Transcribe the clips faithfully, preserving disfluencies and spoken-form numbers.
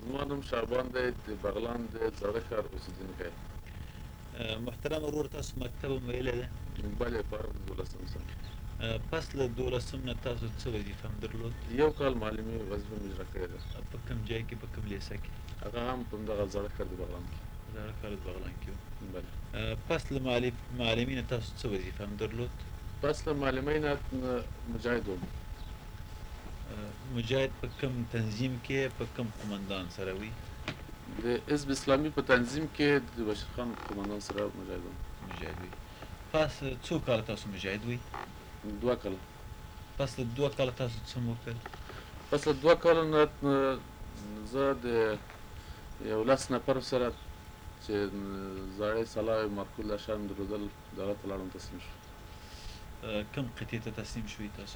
زما نوم شعبان دی، د بغلان د زاړه ښار اوسېدونکی. محترم ورور تاسو مکتب هم ویلی دی؟ بلې، فارغ د دولسم صنف. پس له دولسم نه تاسو څه وظیفه هم درلود؟ یو کال معلمي وظیفه مې اجرا کړې ده. په کوم ځای کې، په کوم لیسه کې؟ هغه هم په همدغه زاړه ښار د بغلان کې. زاړه ښار د بغلان کې و. بلې. پس له معلمي نه تاسو څه وظیفه هم درلود؟ پس له معلمۍ نه مجاهد وم. مجاهد په کوم تنظیم کې، په کوم قمندان سره وي؟ د حزب اسلامي په تنظیم کې د بشیر خان قمندان سره مجاهد وم. مجاهد وي. پس څو کاله تاسو مجاهد وي؟ دوه کاله. پس له دوه کاله تاسو څه وکړل؟ پس له دوه کالو نه زه د یو لس نفرو سره چې زاړی سلاح مارکول اشرم درلودل، دغه ته لاړم، تسلیم شو. کوم قطعې ته تسلیم شوي تاسو؟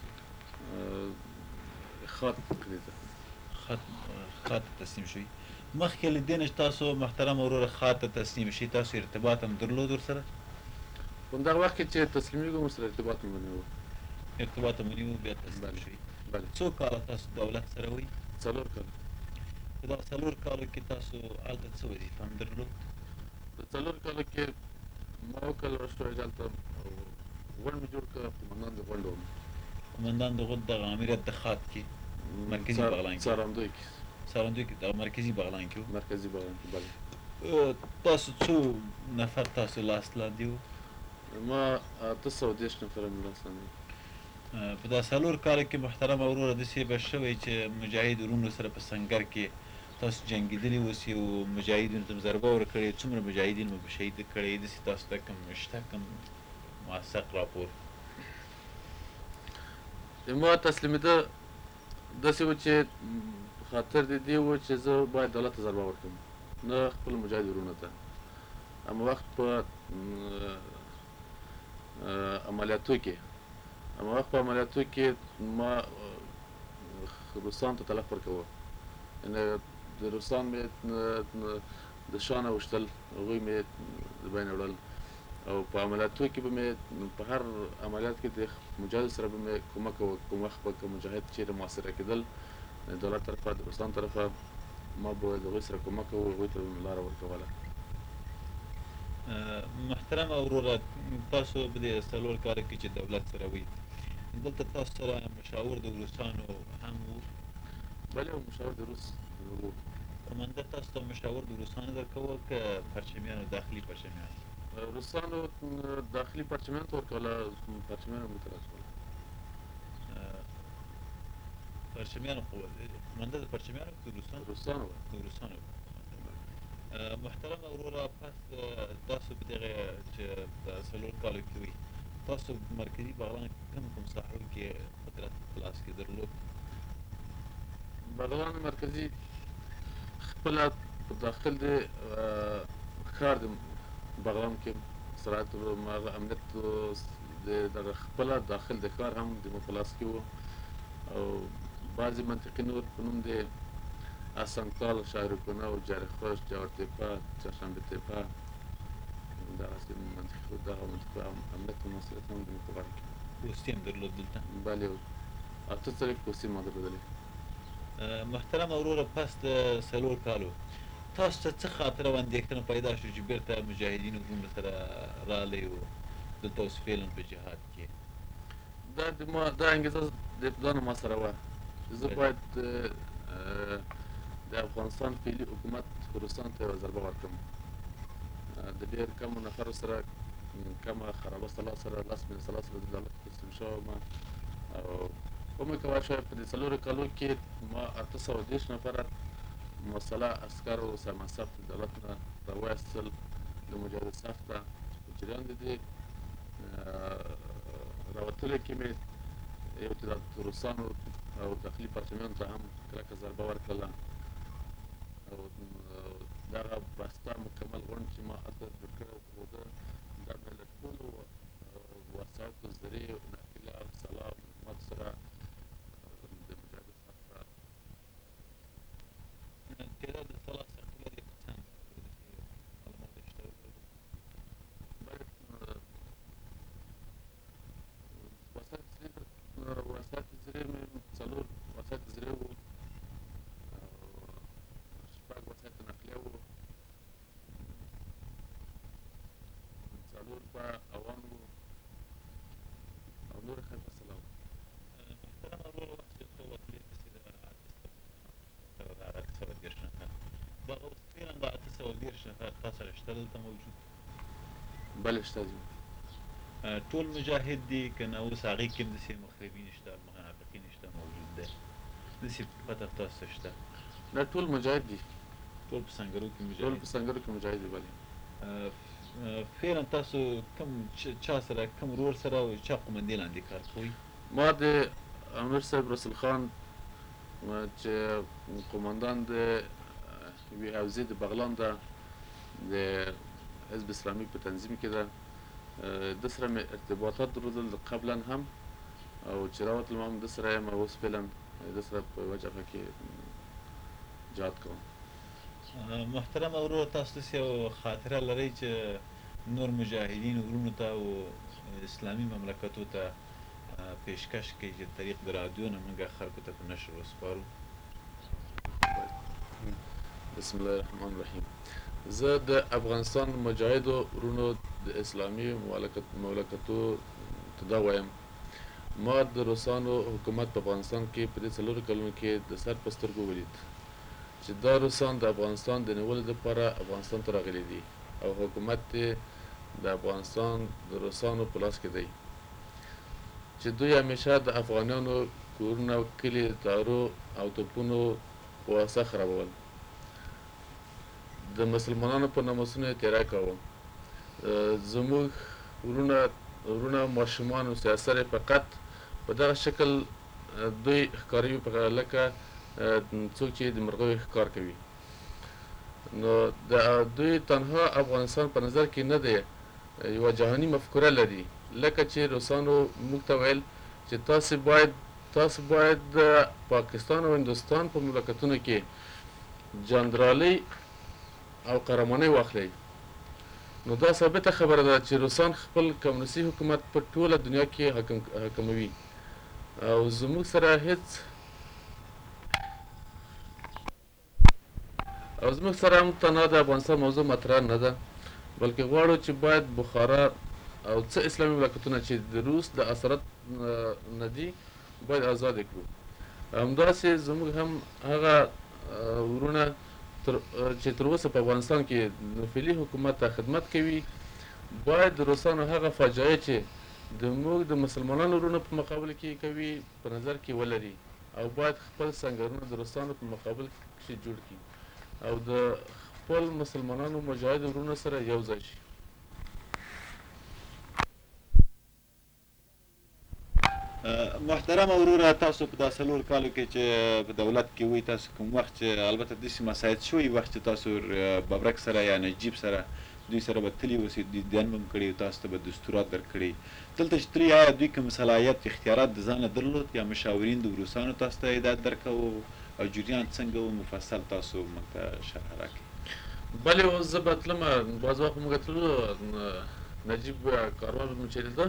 خات قطعې ته. خات خات ته تسلیم شوي. مخکې له دې نه چې تاسو محترم وروره خات ته تسلیم شي، تاسو ارتباط هم درلود ورسره؟ په همدغه وخت کې چې تسلیمېږم ورسره ارتباط مې ونیو. ارتباط هم ونیو، بیا تسلیم شوي. بلې. څو کاله تاسو دولت سره وئ؟ څلور کاله. په دغه څلور کالو کې تاسو هلته څه وظیفه هم درلود؟ په څلور کالو کې ما وکړل شوی هلته غونډ مې جوړ کړه، قمندان د غونډ وم. قمندان د غونډ دغه امریت د خات کې مرکزي بغلان کې څارندوی کې څارندوی کې دغه مرکزي بغلان کې و. مرکزي بغلان کې. بلې. تاسو څو نفر تاسو لاس لاندې وو؟ ما اته سوه دېرش نفره مې لاس لاندې وو. په دا څلور کالو کې محترمه وروره داسې به شوی چې مجاهد وروڼو سره په سنګر کې تاسو جنګېدلي اوسئ او مجاهدینو ته ضربه ورکړې، څومره مجاهدین مو شهید کړي، داسې تاسو ته کوم شته کوم موثق راپور؟ ما تسلیمېده داسې و چې خاطر د دې و چې زه باید دولت ته ضربه ورکړم، نه خپل مجاهد وروڼو ته. اما وخت په عملیاتو کې اما وخت په عملیاتو کې ما روسانو ته تلف ورکوه، یعنې د روسان مې د شا نه وشتل، هغوی مې د بینه وړل، او په عملیاتو کې به مې په هر عملیات کې د مجاهدو سره به مې کومک کوه. کوم وخت به که مجاهد چېرې محاصره کېدل د دولت طرفه، د روسانو طرفه، ما به د هغوی سره کومک کوه، هغوی ته به مې لاره ورکوله. محترمه وروره، تاسو په دې څلور کاله کې چې دولت سره وئ، دلته تاسو سره مشاور د روسانو هم و؟ بلې، مشاور د روس و. قمنده تاسو ته مشاور د روسانو درکوه که پرچمیانو، داخلي پرچمیانو؟ روسانو داخلي پرچمیانو ته ورکوله، پرچمیانو موږ ته راکوله. پرچمیانو خو قمنده د پرچمیانو که د روسانو؟ روسانو د روسانو. محترمه وروره، پس تاسو په دغه چې د څلور کالو کې وئ، تاسو مرکزي بغلان کوم کوم ساحو کې قدرت په لاس کې درلود؟ بغلان مرکزي خپله په داخل د ښار د بغلان کې صراحت هغه امنیت د دغه خپله داخل د ښار هم د مو په لاس کې و، او بعضې منطقې نور په نوم د اسانکال، شاهرخونه او جارخوش، جوار تپه، چهارشنبه تپه، دغسې منطقې دغه منطقو امنیت او مسؤلیت هم د مو په غاړه کې و. پوستې هم درلود دلته؟ بلې، اته څلوېښت پوستې ما درلودلې. محترمه وروره، پس د څلور کالو تاسو ته څه خاطره او اندېښنه پیدا شو چې بېرته مجاهدینو وروڼو سره راغلی او دلته اوس فعلا په جهاد کې؟ دا د ما دا انګېزه د ابتدا نه ما سره وه چې زه باید د افغانستان فعلي حکومت روسانو ته یوه ضربه ورکړم. د ډېر کمو نفرو سره، کمه خرابه سلاح سره، لس میلیونه سلاح سره د دولت تسلیم شوی وم، او ومې کولی شوی په دې څلورو کالو کې ما اته سوه دېرش نفره مسلح عسکر او سرمنصب د دولت نه راوایستل د مجاهدو صف ته. په جریان د دې راوتلو کې مې یو چې د روسانو او داخلي پرچمیانو ته هم کلکه ضربه ورکړله، او دغه بسته مکمل غونډ چې ما هلته جوړ کړی و، دا مې له ټولو وسایطو، زرې، ناقله، سلاح او معلوماتو سره د مجاهدو صف ته. تعداد السلاح الثقيلة دي كم؟ معلومات اشتغلوا وسایط زرې مې څلور وسایط زرې وو، سوه دېرش نفر تا سره شته دلته موجود؟ بله شته دي. ټول مجاهد دي که نه اوس هغې کې هم داسې مخربین شته منافقین شته موجود دی داسې پته تاسو ته شته؟ نه ټول مجاهد دي. ټول په سنګرو کې مجاهد ټول په سنګرو کې مجاهد دي بله. فعلا تاسو کوم چا سره کوم ورور سره او چا قومندې لاندې کار کوئ؟ ما د امیر صاحب رسول خان چې قومندان د یوې حوزې د بغلان ده د حزب اسلامي په تنظیم کې ده ده سره مې ارتباطات درلودل قبلا هم او چې راوتلم هم ده سره یم او اوس فعلا ده سره په یوه جبهه کې جهاد کوم. محترم وروره تاسو داسې یو خاطره لرئ چې نور مجاهدین ورونو ته او اسلامي مملکتو ته پیشکش کوي چې طریق د رادیو نه موږ خلکو ته په نشر وسپارو؟ بسم الله الرحمن الرحیم. زه د افغانستان مجاهدو ورونو د اسلامي مملکتو ته دا وایم ما د روسانو حکومت په افغانستان کې په دې څلورو کلونو کې د سر په سترګو ولید چې دا روسان د افغانستان د نیولو لپاره افغانستان ته راغلي دي او حکومت یې د افغانستان د روسانو په لاس کې دی چې دوی همیشه د افغانانو کورونه کلي تارو او توپونو په واسطه خرابول د مسلمانانو په ناموسونو یې تېری کاوه زموږ ورونه ورونه ماشومان او سیاسر یې فقط په دغه شکل دوی ښکاروي لکه څوک چې د مرغیو ښکار کوي نو د دوی تنها افغانستان په نظر کې نه دی یوه جهاني مفکوره لري لکه چې روسانو موږ ته ویل چې تاسې باید تاسو باید د پاکستان او هندوستان په مملکتونو کې جندرالۍ او قهرمانۍ واخلئ نو دا ثابته خبره ده چې روسان خپل کمونیستي حکومت په ټوله دنیا کې حکم حکموي او زموږ سره هیڅ او زموږ سره هم تنها د افغانستان موضوع مطرح نه ده بلکې غواړو چې باید بخارا او څه اسلامي مملکتونه چې د روس د اثرات نه دي باید آزاد کړو همداسې زموږ هم هغه ورونه چې تر اوسه په افغانستان کې نفلي حکومت ته خدمت کوي باید د روسانو هغه فاجعه چې د موږ د مسلمانانو ورونو په مقابل کې کوي په نظر کې ولري او باید خپل سنګرونه د روسانو په مقابل کې جوړ کړي او د خپل مسلمانانو مجاهد ورونو سره یو ځای شي. محترم وروره تاسو په دا څلور کالو کې چې په دولت کې وئ تاسو کوم وخت چې البته داسې مساعد شوي وخت چې تاسو ببرک سره یا نجیب سره دوی سره به تللي اوسئ دیدن به م کړي تاسو ته به دستورات درکړي دلته چې تللي آیا دوی کوم صلاحیت اختیارات د ځانه درلود یا مشاورین د روسانو تاسو ته هدایت درکوو او جریان څنګه و مفصل تاسو موږ ته شرح راکړئ؟ بلې اوس زه به تلمه بعض وخت موږ تللو نجیب کاروان به مو چې لیده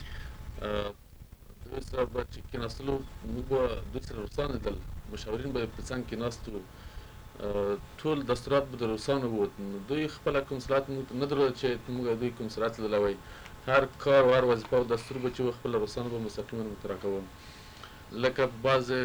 دوی سره به چې کېناستلو موږ به دوی سره روسان لیدل مشاورین به په څنګ کېناست وو ټول دستورات به د روسانو وو دوی خپله کوم صلاحیت موږ ته نه درلوده چې موږ دوی کوم صلاحیت لیدلی وی هر کار او هر وظیفه او دستور به چې و خپله روسانو به مستقیما مطرح کوم لکه بعضې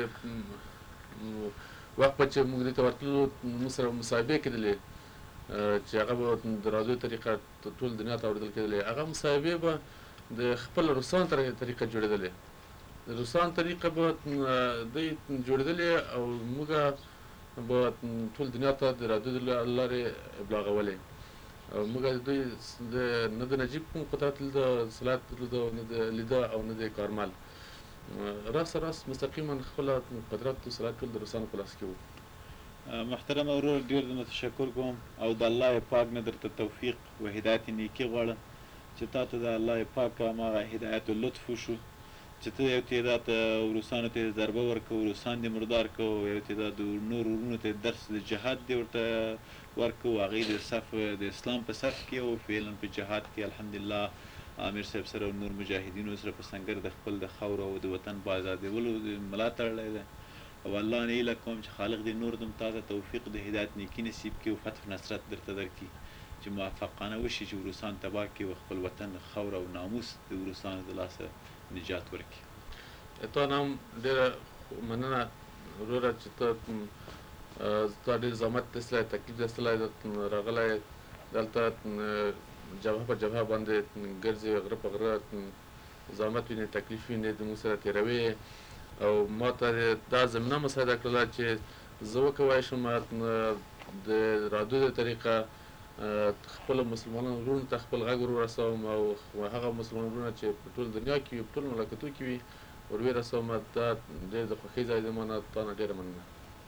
وخت به چې موږ دوی ته ورتللو موږ سره مصاحبې کېدلې چې هغه به د رادیو طریقه ټول دنیا ته اورېدل کېدلې هغه مصاحبې به د خپل روسان طریقه جوړېدلې د روسان طریقه به دوی جوړېدلې او موږ به ټول دنیا ته د رادیو د لارې ابلاغولې او موږ دوی نه د نجیب کوم قدرت لیده صلاحیت لیده نه د لیده او نه د کارمل راست راست مستقیما خپله قدرت او صلاحیت ټول د روسانو په لاس کې وو. محترم ورور ډېر درنه تشکر کوم او د الله پاک نه درته توفیق و هدایت نیکي غواړم چې تا ته د الله پاک هماغه هدایت و لطف وشو چې ته یو تعداد روسانو ته ضربه ورکوو روسان دې مردار کوو یو تعداد نور ورونو ته درس د جهاد دې ورته ورکوو هغوی د صف د اسلام په صف کې او فعلا په جهاد کې الحمدلله امیر صاحب سره او نور مجاهدینو سره په سنګر د خپل د خاورو او د وطن په ازادولو ملا تړلی دی او الله نه هیله کوم چې خالق دې نور دم تا ته توفیق د هدایت نیکي نصیب کړي او فتح نصرت درته درکړي چې موفقانه وشي چې روسان تباه کړي او خپل وطن خاوره او ناموس د روسانو د لاسه نجات ورکړي. تا نه هم ډېره مننه وروره چې ته تا ډېر زحمت ایستلی، تکلیف ایستلی، راغلی دلته جبهه په جبهه باندې ګرځې، غره په غره زحمت وینې، تکلیف وینې، زموږ سره تېروې او ما ته دا زمینه مساعده کړله چې زه وکولی شم د رادیو د طریقه خپلو مسلمانانو وروڼو ته خپل غږ ور ورسوم او هغه مسلمان وروڼه چې په ټول دنیا کې وي، په ټول مملکتو کې وي، ور ویې رسوم. دا ډېر د خوښۍ ځای دی. ما نه تا نه ډېره مننه.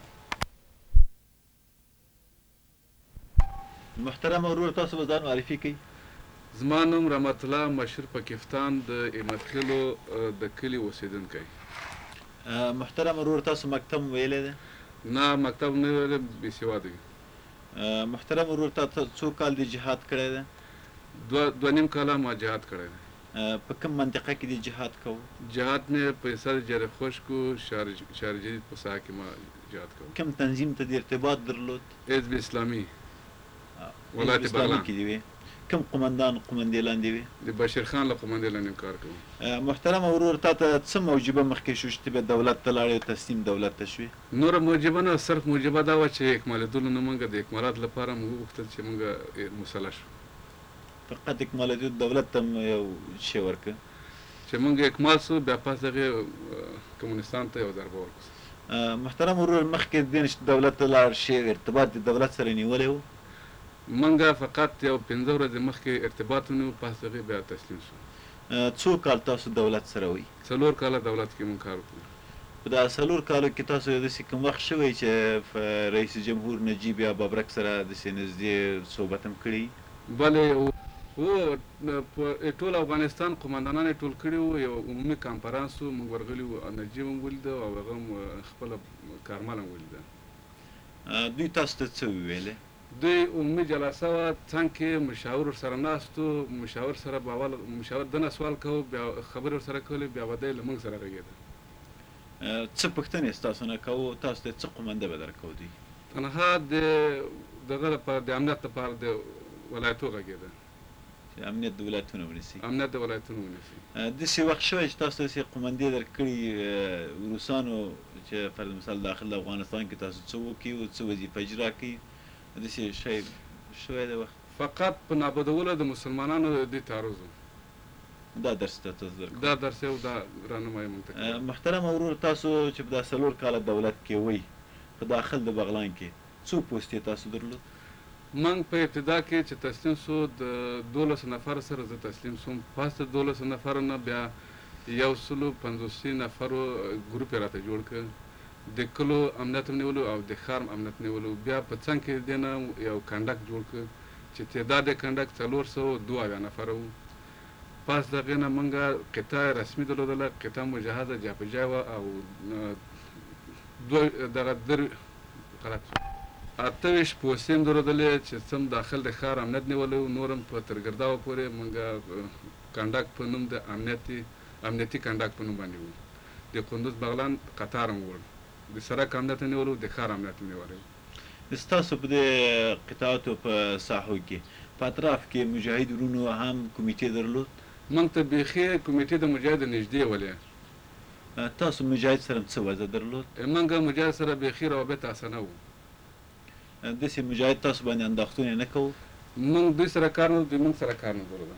محترم ورور، تاسو به ځان معرفي کړئ. زما نوم رحمت الله مشهور پاکستان د احمدخیلو د کلي اوسېدونکی. محترم ورور، تاسو مکتب ویلی دی؟ نه، مکتب نه ویلی، بې سواده وي. محترم ورور، تا څو کال دی جهاد کړی دی؟ دوه دوه نیم کاله ما جهاد کړی دی. په کوم منطقه کې دی جهاد کوو؟ جهاد مې په سر جر خشکو شهر شهر جدید په ساحه کې ما جهاد کوو. کوم تنظیم ته د ارتباط درلود؟ حزب اسلامي ولایت بغلان کې دی. کوم قمندان قمندې لاندې وي؟ د بشیر خان له قمندې لاندې کار کوم. محترم ورور، تا ته څه موجبه مخکې شو چې ته بیا دولت ته لاړې او تسلیم دولت ته شوې؟ نوره موجبه نه، صرف موجبه دا وه چې اکمالېدلو نه موږ د اکمالات لپاره موږ وغوښتل چې موږ مسله شو. فقط اکمالېدو دولت ته یو شی ورکړه چې موږ اکمال سو، بیا پس هغې کمونستان ته یو ضربه ورکړو. محترم ورور، مخکې د دې نه چې دولت ته لاړ شې ارتباط د دولت سره نیولی و؟ منګه فقط یو پنځه ورځې مخکې ارتباط ونیو، پس هغې بیا تسلیم شو. څو کال تاسو دولت سره وئ؟ څلور کاله دولت کې مونږ کار وکړو. په دا څلور کالو کې تاسو داسې کوم وخت شوی چې رئیس جمهور نجیب یا بابرک سره داسې نږدې صحبت هم کړي؟ بلې و، په ټول افغانستان قمندانان یې ټول کړي وو، یو عمومي کانفرانس و، موږ ورغلي وو، نجیب هم ولیده او هغه هم خپله کارمل هم ولیده. دوی تاسو ته څه وویلې؟ دوی عمومي جلسه وه، څنګ کې مشاور ورسره ناست و، مشاور سره به اول مشاور دنه سوال کوو، بیا خبرې ورسره کولې، بیا به دی له موږ سره غږېده. څه پوښتنې ستاسو نه کوو؟ تاسو ته څه قومنده به درکوو؟ دوی تنها د دغه لپاره د امنیت لپاره د ولایتو غږېده، چې امنیت د ولایتونو ونیسي. امنیت د ولایتونو ونیسي. داسې وخت شوی چې تاسو داسې قومندې درکړي روسانو چې فرض مثال داخل افغانستان کې تاسو څه وکړي او څه وظیفه اجرا کړي، داسې شی شوی دی وخت؟ فقط په نابودولو د مسلمانانو د تعرض و. دا درس ته تاسو درکړو؟ دا درس یې و، دا رهنمایي موږ ته کوي. محترم ورور، تاسو چې په دا څلور کاله دولت کې وئ، په داخل د بغلان کې څو پوستې تاسو درلود؟ موږ په ابتدا کې چې تسلیم سو د دولسو نفرو سره زه تسلیم سوم. پس د دولسو نفرو نه بیا یو سلو پنځوسي نفرو ګروپ یې راته جوړ کړ. د کلو امنیت هم نیولو او د ښار امنیت نیولو. بیا په څنګ کې دې نه یو کنډک جوړ کړ چې تعداد یې کنډک څلور سوه دوه اویا نفره وو. پس د هغې نه موږ قطعه رسمي درلودله، قطعه مجهزه جاپجا وه او دوه دغه در غلط اته ویشت پوستې هم درلودلې چې څه داخل د ښار امنیت نیولی و. نور هم په ترګرداو پورې موږ کنډک په نوم د امنیتي امنیتي کنډک په نوم باندې وو. د قندوز بغلان قطار هم وړ، د سړک امنیت هم نیولی و، د ښار امنیت هم نیولی و. ستاسو په دې قطعاتو په ساحو کې په اطراف کې مجاهد ورونو هم کمیټې درلود؟ موږ ته بیخي کمیټې د مجاهد نږدې ولې. تاسو مجاهد سره څه وضع درلود؟ موږ مجاهد سره بیخي روابط اسانه وو. داسې مجاهد تاسو باندې انداختونه نه کوو؟ موږ دوی سره کار نه دوی موږ سره کار نه درلوده.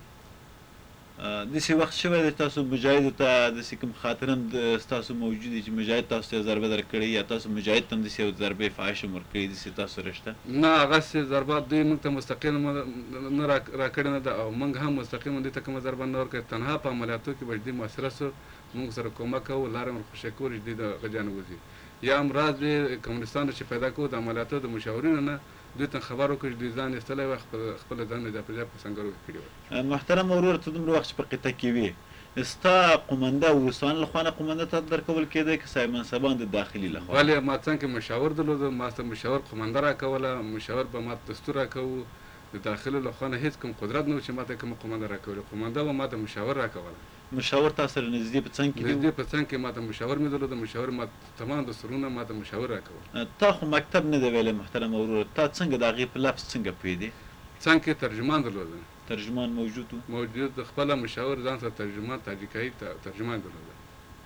داسې وخت شوی دی تاسو مجاهدو ته داسې کوم خاطره هم ستاسو موجود دی چې مجاهد تاسو ته ضربه درکړې یا تاسو مجاهد ته هم داسې یو ضربې فحش هم ورکړې داسې تاسو رشته؟ نه، هغسې ضربه دوی موږ ته مستقیم نه راکړې نه ده او موږ هم مستقیم دوی ته کومه ضربه نه ورکړې. تنها په عملیاتو کې به جدي محاصره سو، موږ سره کومک کوو، لاره هم ورخوشی کوو چې دوی د هغه جانب وځي. یا هم راز دوی کمونستانو چې پیدا کوو د عملیاتو د مشاورینو نه دوی ته خبر وکړو چې دوی ځان ایستلی وه، خپله ځان جاپجا په سنګرو کې کړي وه. محترم ورور، ته دومره وخت چې په قطعه کې وې، ستا قومنده روسانو لخوا نه قومنده ته درکول کېدی که صاحب منصبان د داخلي لخوا؟ بلې، ما څنګ کې مشاور درلوده، ما ته مشاور قومنده راکوله، مشاور به ما ته دستور راکوو. د داخلي لخوا نه هېڅ کوم قدرت نه و چې ما ته کومه قومنده راکولې. قومنده به ما ته مشاور راکوله. مشاور تا سره نږدې په څنګ کې دی؟ نږدې په څنګ کې ما ته مشاور مې درلوده. مشاور ما تمام دستورونه ما ته مشاور راکول. تا خو مکتب نه دی ویلی محترم ورور، تا څنګه د هغې په لفظ څنګه پوهېدې؟ څنګ کې ترجمان درلوده. ترجمان موجود و؟ موجود. خپله مشاور ځان سره ترجمان تاجیکایي ترجمان درلوده.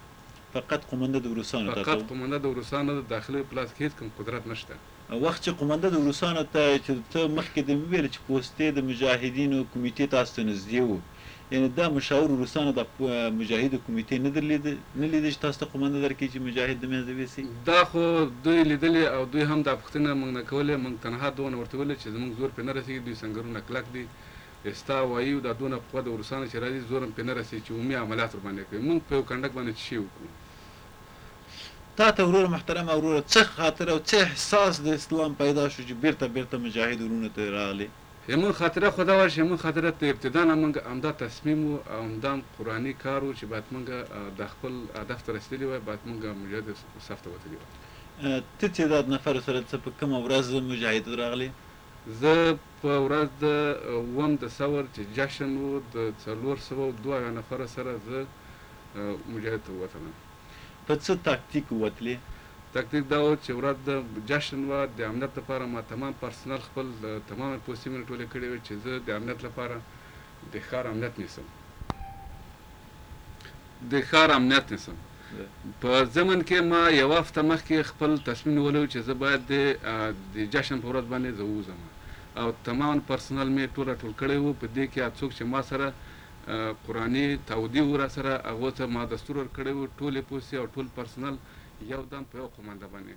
فقط قومنده د روسانو ته فقط قومنده د روسانو د داخلي په لاس کې هېڅ کوم قدرت نشته. وخت چې قومنده د روسانو ته چې ته مخکې د مې ویل چې پوستې د مجاهدینو کمیټې تاسو ته نږدې وو، یعنې دا مشاور روسانو د مجاهدو کمیټې نه درلید نه لیدې چې تاسو ته قومنده درکړي چې مجاهد د منځه ویسي؟ دا خو دوی لیدلې او دوی هم دا پوښتنه موږ نه کولې. موږ تنها دونه ورته ویلې چې زموږ زور پرې نه رسېږي، دوی سنګرونه کلک دي، ستا وایي دا دونه قوه د روسانو چې راځي زور هم پرې نه رسېږي چې عمومي عملیات ورباندې کوي. موږ په یو کنډک باندې څه شی وکړو. تا ته وروره محترمه وروره څه خاطره او څه احساس د اسلام پیدا شو چې بیرته بیرته مجاهد ورونو ته راغلې؟ زموږ خاطره خو دا وه چې زموږ خاطره د ابتدا نه موږ همدا تصمیم و او همدا قرآني کار و چې باید موږ د خپل هدف ته رسېدلي وای، باید موږ مجاهد صف ته وتلي وای. ته تعداد نفرو سره څه په کومه ورځ مجاهد راغلې؟ زه په ورځ د اووم د ثور چې جشن و د څلور سوه او دوه اویا نفره سره زه مجاهد ته ووتلم. په څه تاکتیک وتلې؟ تاکتیک دا و چې ورځ د جشن وه، د امنیت لپاره ما تمام پرسنل خپل تمام پوستې مې ټولې کړې وې چې زه د امنیت لپاره د ښار امنیت نیسم د ښار امنیت نیسم په ضمن کې ما یوه هفته مخکې خپل تصمیم نیولی و چې زه باید د جشن په ورځ باندې زه ووځم او تمام پرسنل مې ټول راټول کړی و. په دې کې هر څوک چې ما سره قرآني تعودي و را سره هغو ته ما دستور ورکړی و، ټولې پوستې او ټول پرسنل یو دم په یو قومنده باندې.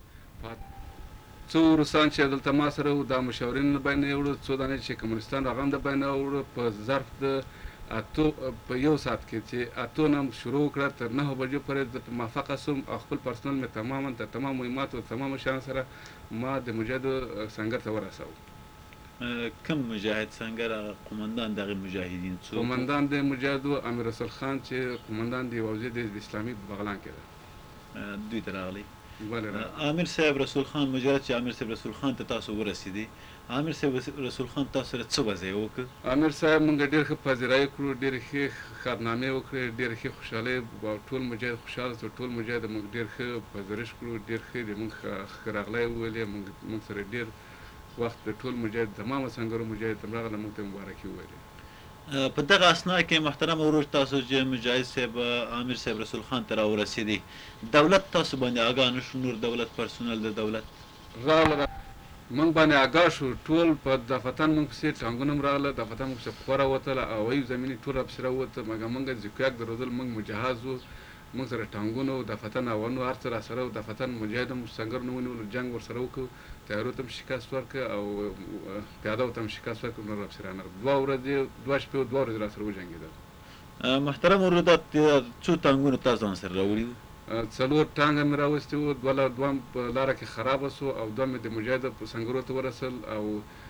څو روسان چې دلته ما سره وو دا مشاورین د باندې وړو، څو دانې چې کمونستان هغه هم د باندې وړو. په ظرف د اتو په یو ساعت کې چې اتو نه شروع وکړه تر نهو بجو پورې زه په موافقه سوم او خپل پرسنل مې تماما د تمام مهماتو او تمامو شیانو سره ما د مجاهدو سنګر ته ورساوه. کوم مجاهد سنګر قومندان دغه مجاهدین څوک؟ قومندان د مجاهدو امیر رسول خان چې قومندان د حوزې د حزب اسلامي په بغلان کې ده. دوی ته راغلی؟ بله راغلی. امیر صاحب رسول خان مجرد چې امیر صاحب رسول خان ته تاسو ورسېدی، امیر صاحب رسول خان تاسو سره څه وضع وکړ؟ امیر صاحب موږ ډېر ښه پذیرایي کړو، ډېرې ښې خدنامې وکړې، ډېرې ښې خوشحالۍ او ټول مجاهد خوشحاله شو. ټول مجاهد موږ ډېر ښه پذیرش کړو، ډېر ښه د موږ ښه راغلی وویلې. موږ سره ډېر وخت د ټول مجاهد تمامه سنګرو مجاهد هم راغله، موږ ته مبارکي وویلې. په دغه اسنا کې محترم ورور تاسو چې مجاهد صاحب امیر صاحب رسول خان ته راورسېدی، دولت تاسو باندې آګاه نه شو؟ نور دولت پرسونل د دولت راغله موږ باندې آګاه شو، ټول په دفتن موږ پسې ټانګونه هم راغله، دفتن موږ پسې پخوا راوتله، هوایي زمیني ټول راپسې راووته. مګر موږ زیکیاک درلودل، موږ مجهز وو، موږ سره ټانګونه و، دفتن هاونو هر څه راسره و. دفتن مجاهد هم سنګر نه ونیولو، جنګ ورسره وکړو، تیارو ته هم شکست ورکړه او پیادهو ته هم شکست ورکړه. نور راپسې رانغلل. دوه ورځې دوه شپې دوه ورځې راسره وجنګېدل. محترم ورور دا څو ټانګونه تاسو ځان سره راوړي وو؟ څلور ټانګه مې راوستي وو، دوه دوه په لاره کې خرابه سو او دوه مې د مجاهد په سنګرو ته ورسل او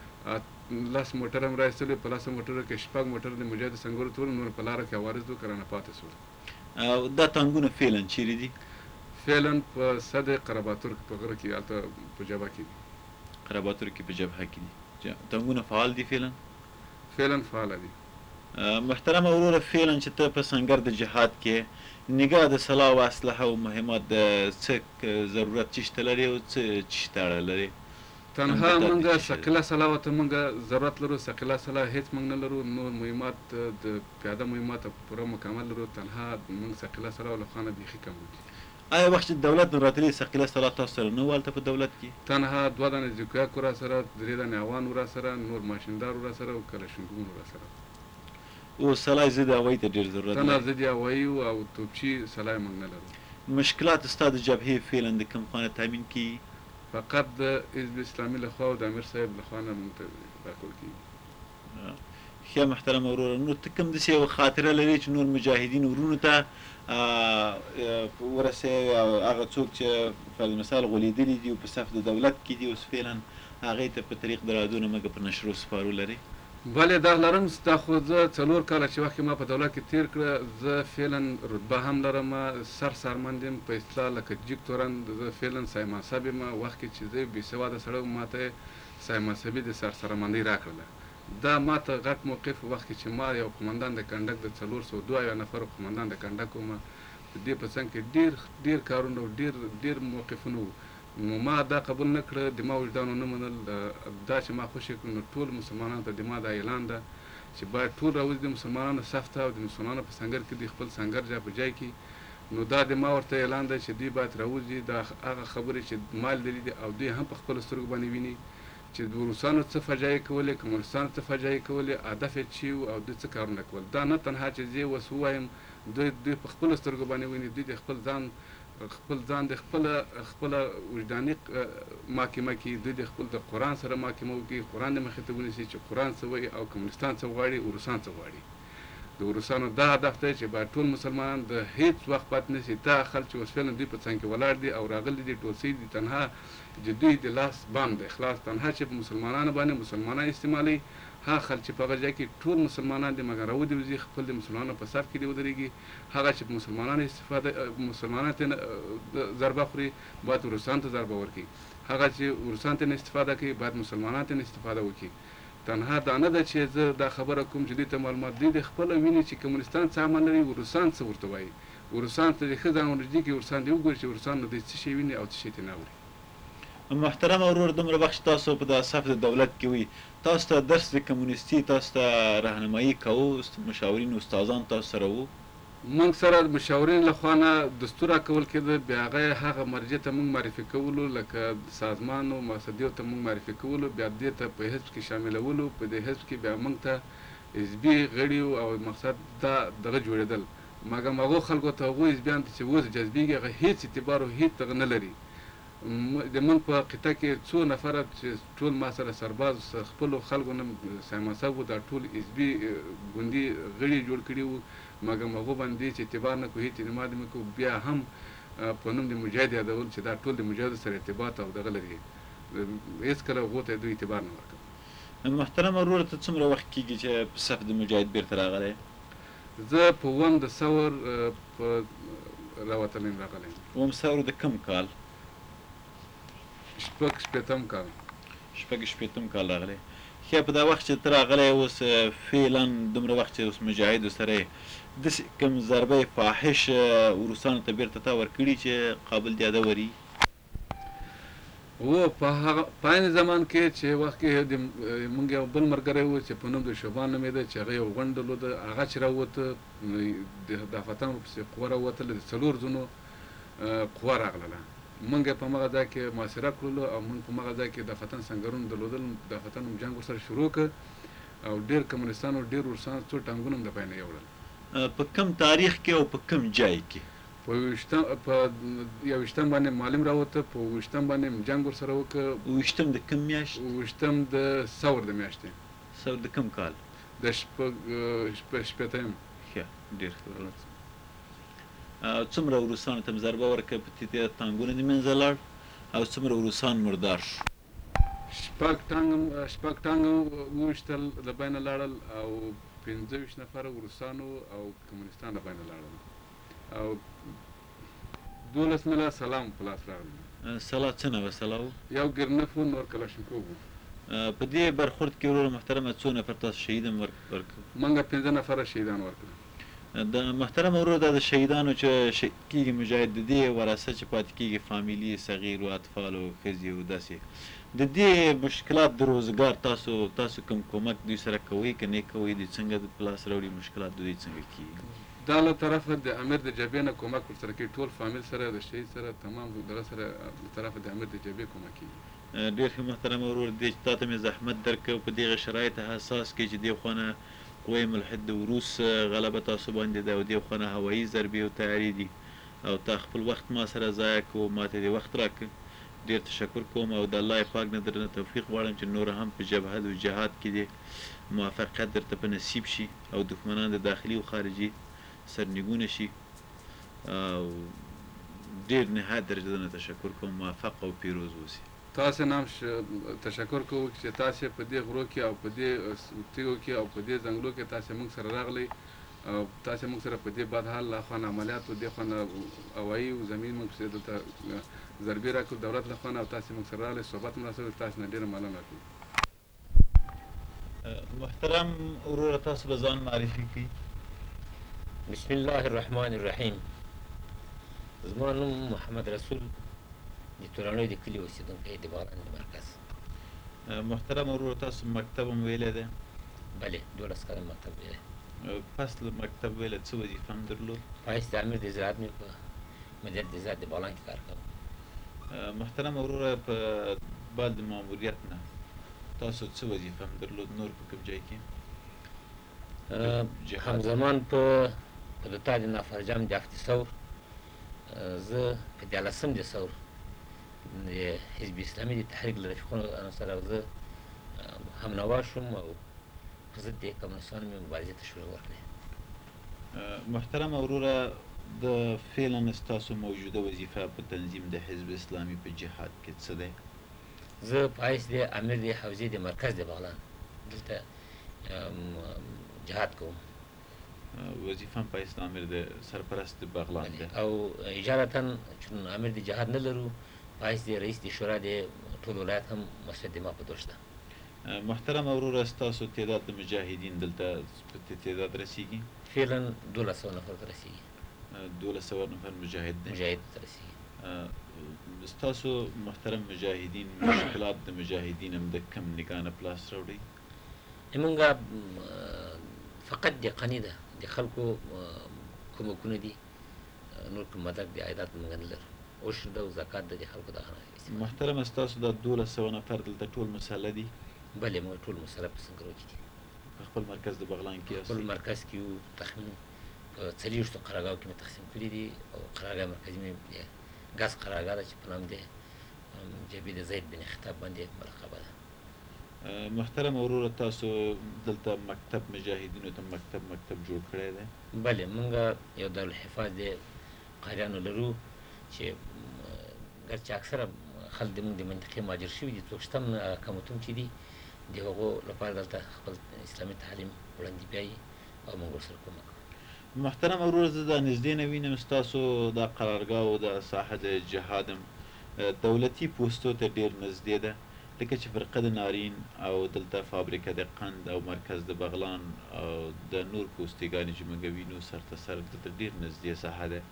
لس موټر هم راایستلي. په لسو موټرو کې شپږ موټر د مجاهد سنګرو ته ورل، نور په لاره کې عوارض و کرانه پاتې سول. دا ټانګونه فعلا چیرې دي؟ فعلا په صد قرباتور په غره کې هلته په جبهه کې دي. قرباتور کې په جبهه کې دي ټانګونه فعال دي؟ فعلا فعلا فعاله دي. محترمه وروره، فعلا چې ته په سنګر د جهاد کې نگاه د سلاح او اسلحه او مهمات د څه ضرورت چشته لري او څه چشته اړه لري؟ تنها موږ ثقیله سلاح ورته موږ ضرورت لرو، ثقیله سلاح هېڅ موږ نه لرو. نور مهمات د پیاده مهمات پوره مکمل لرو، تنها موږ ثقیله سلاح له خوا نه بیخي کم دي. آیا وخت چې دولت نه راتللی ثقیله سلاح تاسو سره نه وه هلته په دولت کې؟ تنها دوه دانې زیکیاک را سره، درې دانې اوان را سره، نور ماشیندار را سره او کلشینکوفونه را سره. او سلاح ضد هوایي ته ډېر ضرورت تنها ضد هوایي او توپچي سلاح موږ نه لرو. مشکلات ستا د جبهې فعلا د کوم خوا نه تامین کېږي؟ فقط د حزب اسلامي لخوا او د امیر صاحب لخوا نه موږ ته راکول کېږي. ښه محترمه وروره، نو ته کوم داسې یوه خاطره لرې چې نور مجاهدین ورونو ته ورسوې؟ هغه څوک چې فالمثال غولېدلي دي او په صف د دولت کې دي اوس فعلا هغې ته په طریق د رادونه مګه په نشرو سپارو لرې؟ بلې دا لرم. دا خو زه څلور کاله چې وخت ما په دولت کې تېر کړه، زه فعلا رتبه هم لرم، سر سرمند یم په اصطلاح لکه جیک تورن. زه فعلا صاحب منصب یم. وخت کې چې زه بېسواده سړی وم، ما ته صاحب منصبي د سر سرمندۍ راکړله. دا ما ته غټ موقف و. وخت کې چې ما یو قومندان د کنډک د څلور سوه دوه اویا نفرو قومندان د کنډک وم، په دې په څنګ کې ډېر ډېر کارونه او ډېر ډېر موقفونه وو. نو ما دا قبول نه کړه، د ما وجدانو نه منل. دا چې ما خوشې کړو، نو ټول مسلمانانو ته د ما دا اعلان ده چې باید ټول راوځي د مسلمانانو صف ته او د مسلمانانو په سنګر کې د خپل سنګر جا په جای کې نو دا د ما ورته اعلان دی چې دوی باید راوځي دا هغه خبرې چې ما لیدلې دي او دوی هم په خپلو سترګو باندې ویني چې د روسانو څه فجایع کولې کمونستانو څه فجایع کولې هدف یې څه و او دوی څه کارونه کول دا نه تنها چې زه اوس ووایم دوی دوی په خپلو سترګو باندې ویني دوی د خپل ځان خپل ځان د خپله خپله وجداني محاکمه کوي دوی د خپل د قرآن سره محاکمه وکړي قرآن د مخې ته ونیسي چې قرآن څه وایي او کمونستان څه غواړي او روسان څه غواړي د روسانو دا هدف دی چې باید ټول مسلمانان د هیڅ وخت پاتې نشي دا خلک چې اوس فعلا دوی په څنګ کې ولاړ دي او راغلي دي ټول سوي دي تنها چې دوی د لاس بام دی خلاص تنها چې په مسلمانانو باندې مسلمانان استعمالوي هغه خلک چې په هغه ځای کې ټول مسلمانان دي مګر راودي وځي خپل د مسلمانانو په صف کې دي ودرېږي هغه چې په مسلمانانو استفاده مسلمانان ته ضربه خوري باید روسانو ته ضربه ورکړي هغه چې روسان ته نه استفاده کوي باید مسلمانان ته نه استفاده وکړي تنها دا نه ده چې زه دا خبره کوم چې دوی ته معلومات دوی د خپله ویني چې کمونستان څه عمل لري روسان څه ورته وایي روسان ته د ښه ځان ورنږدې کړي روسان دې وګوري چې روسان نو دوی څه شی ویني او څه شی ترې نه اوري محترم ورور دومره وخت چې تاسو په د صف د دولت کې وي تاسو ته درس د کمونیستي تاسو ته راهنمایي کوو مشاورین استادان تاسو سره وو موږ سره د مشاورین لخوا نه دستور راکول کېده بیا هغه هغه مرجع ته موږ معرفي کولو لکه سازمان او مقصدیو ته موږ معرفي کولو بیا دې ته په حزب کې شاملولو په دې حزب کې بیا موږ ته حزبي غړي او مقصد دا دغه جوړېدل مګر هغو خلکو ته هغوی حزبیانو ته چې اوس جذبېږي هغه هېڅ اعتبار او هېڅ دغه نه لري د موږ په قطعه کې څو نفره چې ټول ما سره سرباز خپلو خلکو نه سیماسب دا ټول حزبي ګوندي غړي جوړ کړي وو مګر هغو باندې چې اعتبار نه کوو هېڅ اعتماد نه کوو بیا هم په نوم د مجاهد یادول چې دا ټول د مجاهدو سره ارتباط او دغه لري هېڅکله هغو ته دوی اعتبار نه ورکوي محترم ورور ته څومره وخت کېږي چې په صف د مجاهد بیرته راغلی زه په اووم د ثور په راوتلی یم راغلی یم اووم ثور د کوم کال شپږ شپېتم کال شپږ شپېتم کال راغلی ښه په دا وخت چې ته راغلی اوس فعلا دومره وخت چې اوس مجاهدو سره یې داسې کوم ضربه فاحش روسانو ته بیرته تا ورکړي چې قابل د یادوري و په هغه په عین زمان کې چې وخت کې د موږ یو بل ملګری و چې په نوم د شوبان نومېده چې هغه یو غونډ درلوده هغه چې راووته د دافتانو پسې قوه راووتله د څلور ځونو قوه راغلله موږ په مغه ځای کې محاصره کړلو او موږ په مغه ځای کې د فتن سنګرونه درلودل د فتن جنګ ورسره شروع کړ او ډېر کمونستان او ډېر روسان څو ټانګونه هم د پای نه یوړل په کوم تاریخ کې او په کوم ځای کې په ویشتم په یوویشتم باندې معلم راوته په ویشتم باندې جنګ ورسره وکړ ویشتم د کوم میاشت ویشتم د ثور د میاشتې ثور د کوم کال د شپږ شپېتم ښه ډېر ښه څومره روسانو ته ضربه ورکړه په دې ټانګونه د منځه لاړ او څومره روسان مردار شو شپږ ټانګ شپږ ټانګ وویشتل د بینه لاړل او پنځه ویشت نفره روسانو او کمونستان د بینه لاړل او دولس میله سلام په لاس راغلی سلا څه نوه سلا و یو ګرنف و نور کلاشینکوف و په دې برخورد کې ورور محترمه څو نفر تاسو شهید هم ورکړل موږ پنځه نفره شهیدان ورکړل د محترم ورور دا د شهیدانو چې شهید کېږي مجاهد د دې ورثه چې پاتې کېږي فامیلي صغیر و اطفال او ښځې او داسې د دې مشکلات د روزګار تاسو تاسو کوم کومک دوی سره کوئ که نه کوئ دوی څنګه په لاس راوړي مشکلات د دوی څنګه کېږي دا له طرفه د امیر د جبهې نه کومک ورسره کوي ټول فامیل سره د شهید سره تمام دغه سره له طرفه د امیر د جبهې کومک کېږي ډېر ښه محترم ورور دې چې تا ته مې زحمت درکړ په دغه شرایط حساس کې چې دې خوا نه قوې ملحد د روس غلبه تاسو باندې ده او دې خوا نه هوایي ضربې او تیاري دي او تا خپل وخت ما سره ضایع کړو ما ته دې وخت راکړ ډېر تشکر کوم او د الله پاک نه درنه توفیق غواړم چې نور هم په جبهت او جهاد کې دې موفقیت درته په نصیب شي او دښمنان د داخلي او خارجي سرنګونه شي او ډېر نهایت درجه نه تشکر کوم موفق او پیروز اوسئ تاسې نه هم تشکر کوو چې تاسې په دې غرو کې او په دې تیږو کې او په دې ځنګلو کې تاسې موږ سره راغلی او تاسې موږ سره په دې بد حال له خوا نه عملیات و دې خوا نه هوایي او زمین موږ پسې دلته ضربې راکړو دولت له خوا نه او تاسې موږ سره راغلی صحبت مو راسره تاسې نه ډېره مننه کوو محترم وروره تاسو به ځان معرفي کړئ بسم الله الرحمن الرحیم زما نوم محمد رسول د تورانو د کلي اوسېدونکی د باران د مرکز محترم وروره تاسو مکتب هم ویلی دی بلې دولس کاله مکتب ویلی فصل مکتب ویله څه وظیفه هم درلود؟ پایست د امیر د زراعت مې په مدیریت د زراعت د بغلان کې کار کوم. محترم وروره په بعد د ماموریت نه تاسو څه وظیفه هم درلود نور په کوم ځای کې؟ همزمان په په دوتا د نافرجام د افت ثور زه په دیارلسم د ثور د حزب اسلامي د تحریک له رفیقانو سره زه همنوا شوم او په ضد د کمونستانو مې مبارزې ته شروع ورکړې. محترم وروره د فعلا ستاسو موجوده وظیفه په تنظیم د حزب اسلامي په جهاد کې څه دی؟ زه په حیث د امیر د حوزې د مرکز د بغلان دلته جهاد کوم. وظیفه هم په حیث د امیر د سرپرست د بغلان ده او اجارتا چون امیر د جهاد نه لرو په حیث د رئیس د شورا د ټول ولایت هم مسؤلیت د ما په دوش ده. محترم وروره ستاسو تعداد د مجاهدین دلته په تعداد رسیږي؟ فعلا دولس سوه نفر ته رسیږي. دولس سوه نفر مجاهد دی؟ مجاهد ته رسیږي. ستاسو محترم مجاهدین مشکلات د مجاهدین هم د کم نگاه نه په لاس راوړي؟ زمونږ فقط د قني ده د خلکو کومکونه دي نور کوم مدد د عایدات موږ نه لرو. عشر ده او زکات ده د خلکو دغه نه. محترم ستاسو دا دولس سوه نفر دلته ټول مسله دي؟ بلې موږ ټول مسله په سنګرو کې دي. په خپل مرکز د بغلان کې خپل مرکز کې یو تخمین په څلوېښتو قرارګاو کې مې تقسیم کړي دي او قرارګاه مرکزي مې د ګاز قرارګاه ده چې په نام د جبې د زید بن خطاب باندې ملقبه ده. محترم وروره تاسو دلته مکتب مجاهدینو ته مکتب مکتب جوړ کړی دی؟ بلې موږ یو دارالحفاظ د قاریانو لرو چې ګرچې اکثره خلک د موږ د منطقې مهاجر شوي دي څوک شته هم کمتوم چې دي د هغو لپاره دلته خپل اسلامي تعلیم وړاندې بیایي او موږ ورسره کومک کوو. محترم وروره زه دا نږدې نه وینم ستاسو دا قرارګاه او دا ساحه د جهاد هم دولتي پوستو ته ډېر نږدې ده لکه چې فرقه د نارین او دلته فابریکه د قند او مرکز د بغلان او د نور پوستګانې چې موږ وینو سر ته سر دلته ډېر نږدې ساحه ده.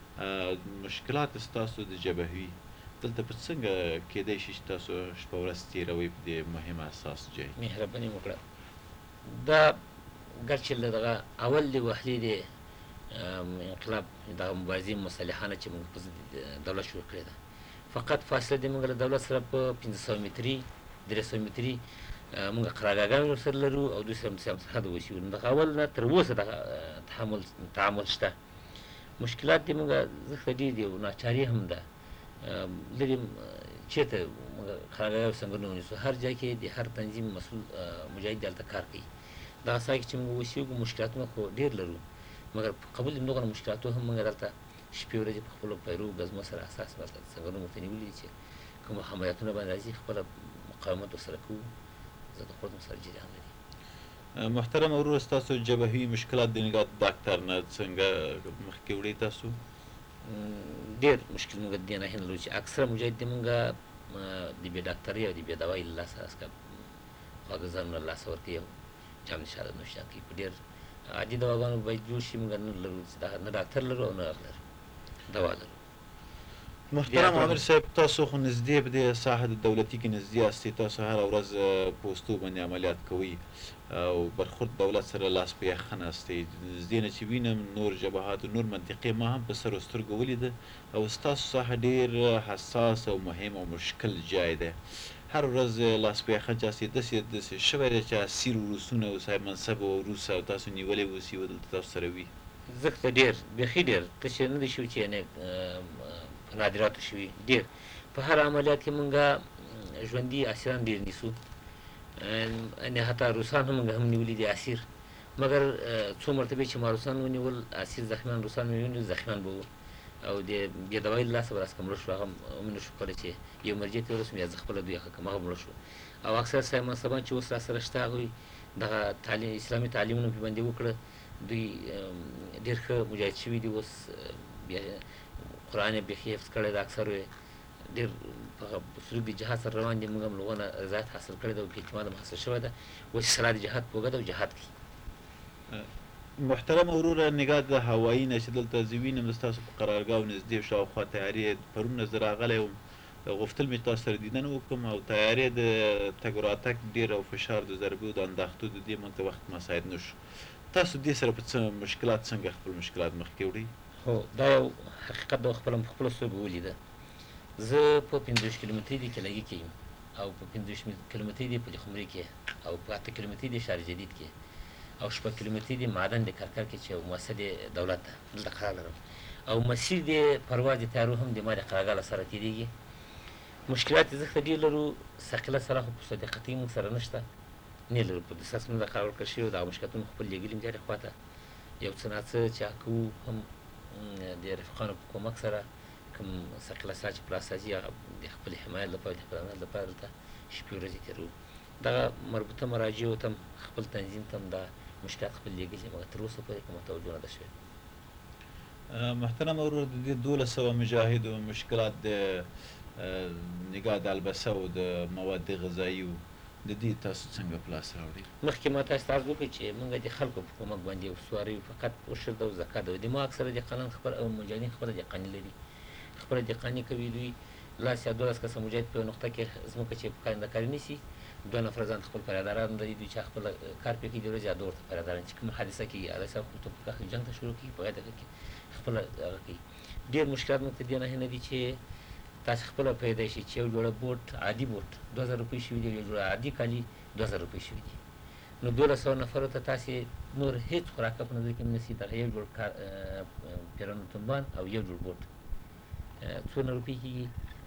مشکلات ستاسو د جبهوي دلته په څنګه کېدای شي چې تاسو شپه ورځ تېروئ په دې مهم اساس ځای؟ مهرباني وکړه دا ګرچې له دغه اول د وهلې د انقلاب دغه مبارزې مصالحانه چې موږ په ضد دولت شروع کړې ده فقط فاصله د موږ له دولت سره په پنځه سوه متري درې سوه متري موږ قرارګاهګانې ورسره لرو او دوی سره مساحت وشي نو دغه اول نه تر اوسه دغه تحمل تعامل شته. مشکلات دې موږ ځکه ډېر دي او ناچاري هم ده لرې چېرته موږ قرارګاه او سنګرونه ونیسو هر ځای کې د هر تنظیم مسؤل مجاهد دلته کار کوي. دغه ساحه کې چې موږ اوسېږو مشکلاتونه خو ډېر لرو مګر په قبول د دغه مشکلاتو هم موږ دلته شپې ورځې په خپلو پیرو ګزمو سره اساس دلته سنګرونه ورته نیولي دي چې کوم عملیاتونه باندې راځي خپله مقاومت ورسره کوو. زه د خوړ سره جریان لري. محترم وروره ستاسو جبهوي مشکلات د نګاه ډاکټر نه څنګه مخکې وړئ تاسو؟ ډېر مشکل موږ د دې ناحیې نه لرو چې اکثره مجاهد موږ د بې ډاکټرۍ او د بې دوایي له لاسه هسکه خواږه ځانونه له لاسه ورکوي او جام نشاده نوشیان کوي. په ډېر عادي دواګانو باید جوړ شي موږ نه لرو چې نه ډاکټر لرو او نه لرو دوا لرو. محترم عامر صاحب تاسو خو نږدې په دې ساحه د دولتي کې نږدې یاستئ تاسو هره ورځ پوستو باندې عملیات کوئ او برخورد دولت سره لاس په یخه ناستئ نږدې نه چې وینم نور جبهات نور منطقې ما هم په سر و سترګو ولیده او ستاسو ساحه ډېر حساس او مهم او مشکل ځای دی. هر ورځ لاس په یخه چاستئ داسې داسې شوی دی چې اسیر روسونه او صاحب منصب او روس او تاسو نیولې اوسي او دلته تاسو سره وي. ځکه ډېر بیخي ډېر تاسې نه دی شوي چې یعنې نادراتو شوي ډېر په هر عملیات کې موږ ژوندي اسیران ډېر نیسو یعنې حتی روسان هم موږ هم نیولي دي اسیر مګر څو مرتبې چې ما روسان ونیول اسیر زخمیان روسان مې ونیول زخمیان به وو او د بې دوایي له لاسه به راسکه مړه شو هغه هم نه شو کولی چې یو مرجع ته ورسوم یا زه خپله دوی هغه کړم هغه مړه شو او اکثر صاحب منصبان چې اوس راسره شته هغوی دغه تعلیم اسلامي تعلیمونه پرې باندې وکړه دوی ډېر ښه مجاهد شوي دي اوس بیا قرآن یې بیخي حفظ کړی ده اکثرو یې ډېر په سلوک د جهاد سره روان دي موږ هم له هغونه رضایت حاصل کړی ده او اعتماد هم حاصل شوی ده اوس یې سلا د جهاد په اوږه ده او جهاد کوي. محترم وروره نګاه د هوایي نه چې دلته زه وینم ستاسو په قرارګاه نږدې شاوخوا تیارې پرون نه زه راغلی وم غوښتل مې تاسو سره دیدن وکړم او تیارې د تګ راتګ ډېر او فشار د ضربې او د انداختو د دې موږ ته وخت مساعد نه شو تاسو دې سره په څه مشکلات څنګه خپل مشکلات مخکې وړئ؟ هو دا یو حقیقت د خپله په خپلو سترګو ولیده. زه په پنځه ویشت کیلومتري د کلګي کې یم او په پنځه ویشت کیلومتري د پل خمري کې او په اته کیلومتري د ښار جدید کې او شپږ کیلومتري د معدن د کرکر کې چې یو مؤسسه د دولت ده دلته قرار لرم او مسیر د پرواز د تیارو هم د ما د قرارګاه له سره تېرېږي. مشکلات یې ځکه ډېر لرو، ثقیله سره خو په صداقتي موږ سره نشته، نه لرو په دساس موږ قرار ورکړل شوي دا مشکلاتونه خپل لېږلي م دې خواته یو څه ناڅه چې کوو هم د رفیقانو په کومک سره کوم ثقیله سره چې په لاس راځي هغه د خپلې حمایت لپاره د خپل امنیت لپاره دلته شپې ورځې تېروو. دغه مربوطه مراجعو ته هم خپل تنظیم ته هم دا مشکلات خپل لېږلي مګر تر اوسه پورې کومه توجه نه ده شوې. محترم ورور، د دې دولس سوه مجاهدو مشکلات د نګاه د البسه او د مواد غذایي د دې تاسو څنګه په لاس راوړئ؟ مخکې ما تاسو ته عرض وکړئ چې موږ د خلکو په کومک باندې وسوارو فقط عشر ده او زکات ده. د ما اکثره دهقانان خپل او مجاهدین خپله دهقاني لري، خپله دهقاني کوي. دوی لاس یا دولس کسه مجاهد په یوه نقطه کې ځمکه چې کارندهکاري نیسي، دوه نفره ځان خپل پیاداران لري، دوی چې خپله کار پرې کوي د ورځې یا دوه ورته پیاداران چې کومه حادثه کېږي الله صاحب خو په کاخل جنګ ته شروع کېږي په هغه دغه کې خپله هغه کوي. ډېر مشکلات موږ ته دې ناحیې نه دي چې تاسو خپله پیدا شي چې یو جوړه بوټ عادي بوټ دوه زره روپۍ شوي دي، یو جوړه عادي کالي دوه زره روپۍ شوي دي. نو دولس سوه نفرو ته تاسې نور هېڅ خوراکه په نظر کې هم نیسي. دغه یو جوړ پیرن تنبان او یو جوړ بوټ څونه روپۍ کېږي؟